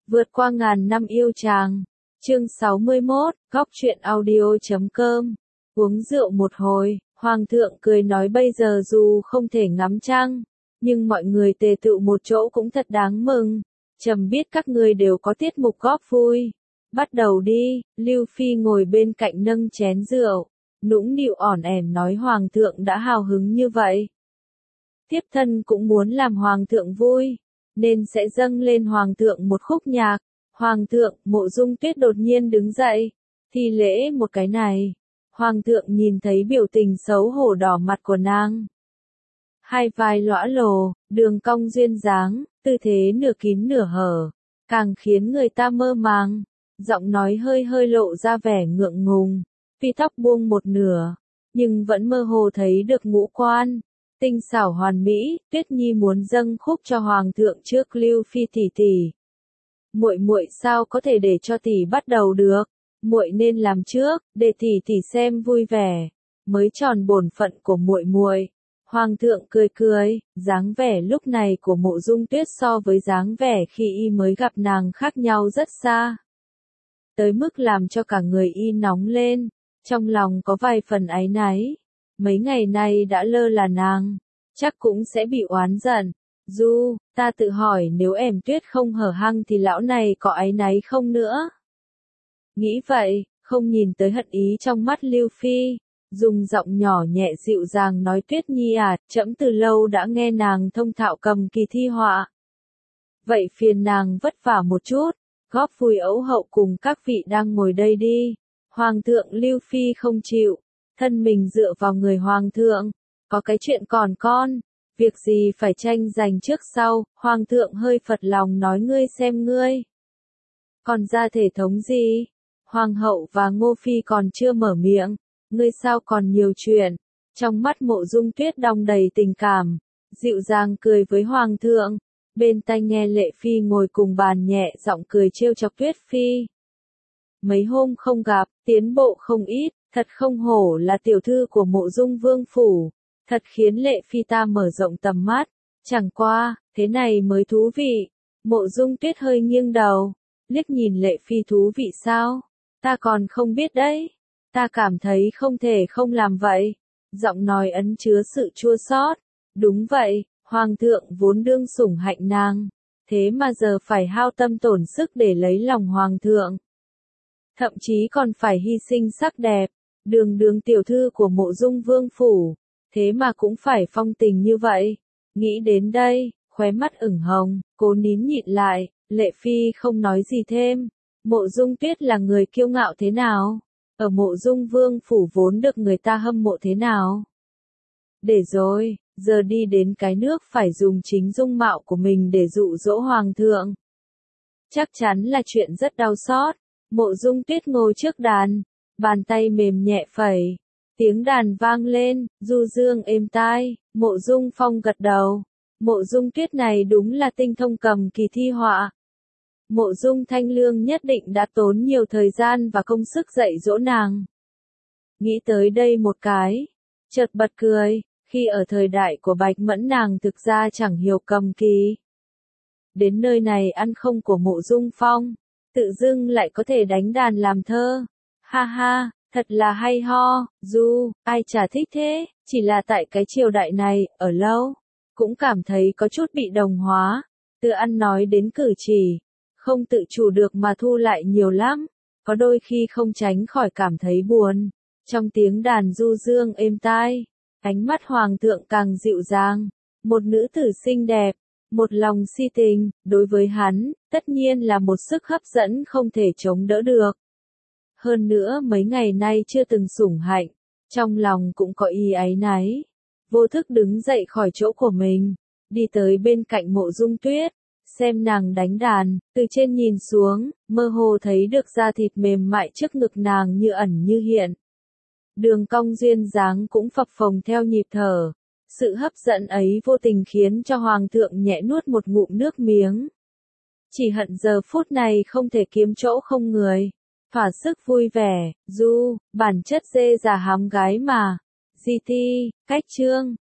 Vượt qua ngàn năm yêu chàng. Chương 61, Góc truyện audio.com. Uống rượu một hồi, Hoàng thượng cười nói bây giờ dù không thể ngắm trăng, nhưng mọi người tề tựu một chỗ cũng thật đáng mừng. Trẫm biết các ngươi đều có tiết mục góp vui. Bắt đầu đi. Lưu Phi ngồi bên cạnh nâng chén rượu, nũng nịu ỏn ẻn nói Hoàng thượng đã hào hứng như vậy. Thiếp thân cũng muốn làm Hoàng thượng vui, nên sẽ dâng lên Hoàng thượng một khúc nhạc. Hoàng thượng, Mộ Dung Tuyết đột nhiên đứng dậy, thi lễ một cái này. Hoàng thượng nhìn thấy biểu tình xấu hổ đỏ mặt của nàng. Hai vai lõa lồ, đường cong duyên dáng, tư thế nửa kín nửa hở, càng khiến người ta mơ màng. Giọng nói hơi hơi lộ ra vẻ ngượng ngùng, phi tóc buông một nửa, nhưng vẫn mơ hồ thấy được ngũ quan. Tinh xảo hoàn mỹ, Tuyết Nhi muốn dâng khúc cho Hoàng thượng trước Lưu Phi tỷ tỷ. Muội muội sao có thể để cho tỷ bắt đầu được? Muội nên làm trước, để tỷ tỷ xem vui vẻ, mới tròn bổn phận của muội muội. Hoàng thượng cười cười, dáng vẻ lúc này của Mộ Dung Tuyết so với dáng vẻ khi y mới gặp nàng khác nhau rất xa. Tới mức làm cho cả người y nóng lên, trong lòng có vài phần áy náy. Mấy ngày nay đã lơ là nàng, chắc cũng sẽ bị oán giận. Du, ta tự hỏi nếu em Tuyết không hở hang thì lão này có áy náy không nữa. Nghĩ vậy, không nhìn tới hận ý trong mắt Lưu Phi, dùng giọng nhỏ nhẹ dịu dàng nói Tuyết Nhi à, trẫm từ lâu đã nghe nàng thông thạo cầm kỳ thi họa. Vậy phiền nàng vất vả một chút, góp vui ấu hậu cùng các vị đang ngồi đây đi. Hoàng thượng Lưu Phi không chịu, thân mình dựa vào người Hoàng thượng, có cái chuyện còn con, việc gì phải tranh giành trước sau. Hoàng thượng hơi phật lòng nói ngươi xem ngươi. Còn ra thể thống gì? Hoàng hậu và Ngô Phi còn chưa mở miệng, ngươi sao còn nhiều chuyện. Trong mắt Mộ Dung Tuyết đong đầy tình cảm, dịu dàng cười với Hoàng thượng. Bên tai nghe Lệ Phi ngồi cùng bàn nhẹ giọng cười trêu chọc Tuyết Phi. Mấy hôm không gặp, tiến bộ không ít, thật không hổ là tiểu thư của Mộ Dung Vương phủ, thật khiến Lệ Phi ta mở rộng tầm mắt. Chẳng qua, thế này mới thú vị. Mộ Dung Tuyết hơi nghiêng đầu, liếc nhìn Lệ Phi thú vị sao? Ta còn không biết đấy. Ta cảm thấy không thể không làm vậy. Giọng nói ẩn chứa sự chua xót. Đúng vậy, Hoàng thượng vốn đương sủng hạnh nàng, thế mà giờ phải hao tâm tổn sức để lấy lòng Hoàng thượng. Thậm chí còn phải hy sinh sắc đẹp, đường đường tiểu thư của Mộ Dung Vương phủ, thế mà cũng phải phong tình như vậy. Nghĩ đến đây, khóe mắt ửng hồng, cố nín nhịn lại. Lệ Phi không nói gì thêm. Mộ Dung Tuyết là người kiêu ngạo thế nào? Ở Mộ Dung Vương phủ vốn được người ta hâm mộ thế nào? Để rồi, giờ đi đến cái nước phải dùng chính dung mạo của mình để dụ dỗ Hoàng thượng. Chắc chắn là chuyện rất đau xót. Mộ Dung Tuyết ngồi trước đàn, bàn tay mềm nhẹ phẩy, tiếng đàn vang lên, du dương êm tai. Mộ Dung Phong gật đầu. Mộ Dung Tuyết này đúng là tinh thông cầm kỳ thi họa. Mộ Dung Thanh Lương nhất định đã tốn nhiều thời gian và công sức dạy dỗ nàng. Nghĩ tới đây một cái, chợt bật cười, khi ở thời đại của Bạch Mẫn nàng thực ra chẳng hiểu cầm kỳ. Đến nơi này ăn không của Mộ Dung Phong, tự dưng lại có thể đánh đàn làm thơ. Ha ha, thật là hay ho. Du, ai chả thích thế, chỉ là tại cái triều đại này, ở lâu, cũng cảm thấy có chút bị đồng hóa. Từ ăn nói đến cử chỉ, không tự chủ được mà thu lại nhiều lắm, có đôi khi không tránh khỏi cảm thấy buồn. Trong tiếng đàn du dương êm tai, ánh mắt Hoàng thượng càng dịu dàng, một nữ tử xinh đẹp, một lòng si tình, đối với hắn, tất nhiên là một sức hấp dẫn không thể chống đỡ được. Hơn nữa mấy ngày nay chưa từng sủng hạnh, trong lòng cũng có ý áy náy. Vô thức đứng dậy khỏi chỗ của mình, đi tới bên cạnh Mộ Dung Tuyết, xem nàng đánh đàn, từ trên nhìn xuống, mơ hồ thấy được da thịt mềm mại trước ngực nàng như ẩn như hiện. Đường cong duyên dáng cũng phập phồng theo nhịp thở. Sự hấp dẫn ấy vô tình khiến cho Hoàng thượng nhẹ nuốt một ngụm nước miếng. Chỉ hận giờ phút này không thể kiếm chỗ không người. Thỏa sức vui vẻ, du, bản chất dê già hám gái mà. GT, cách chương.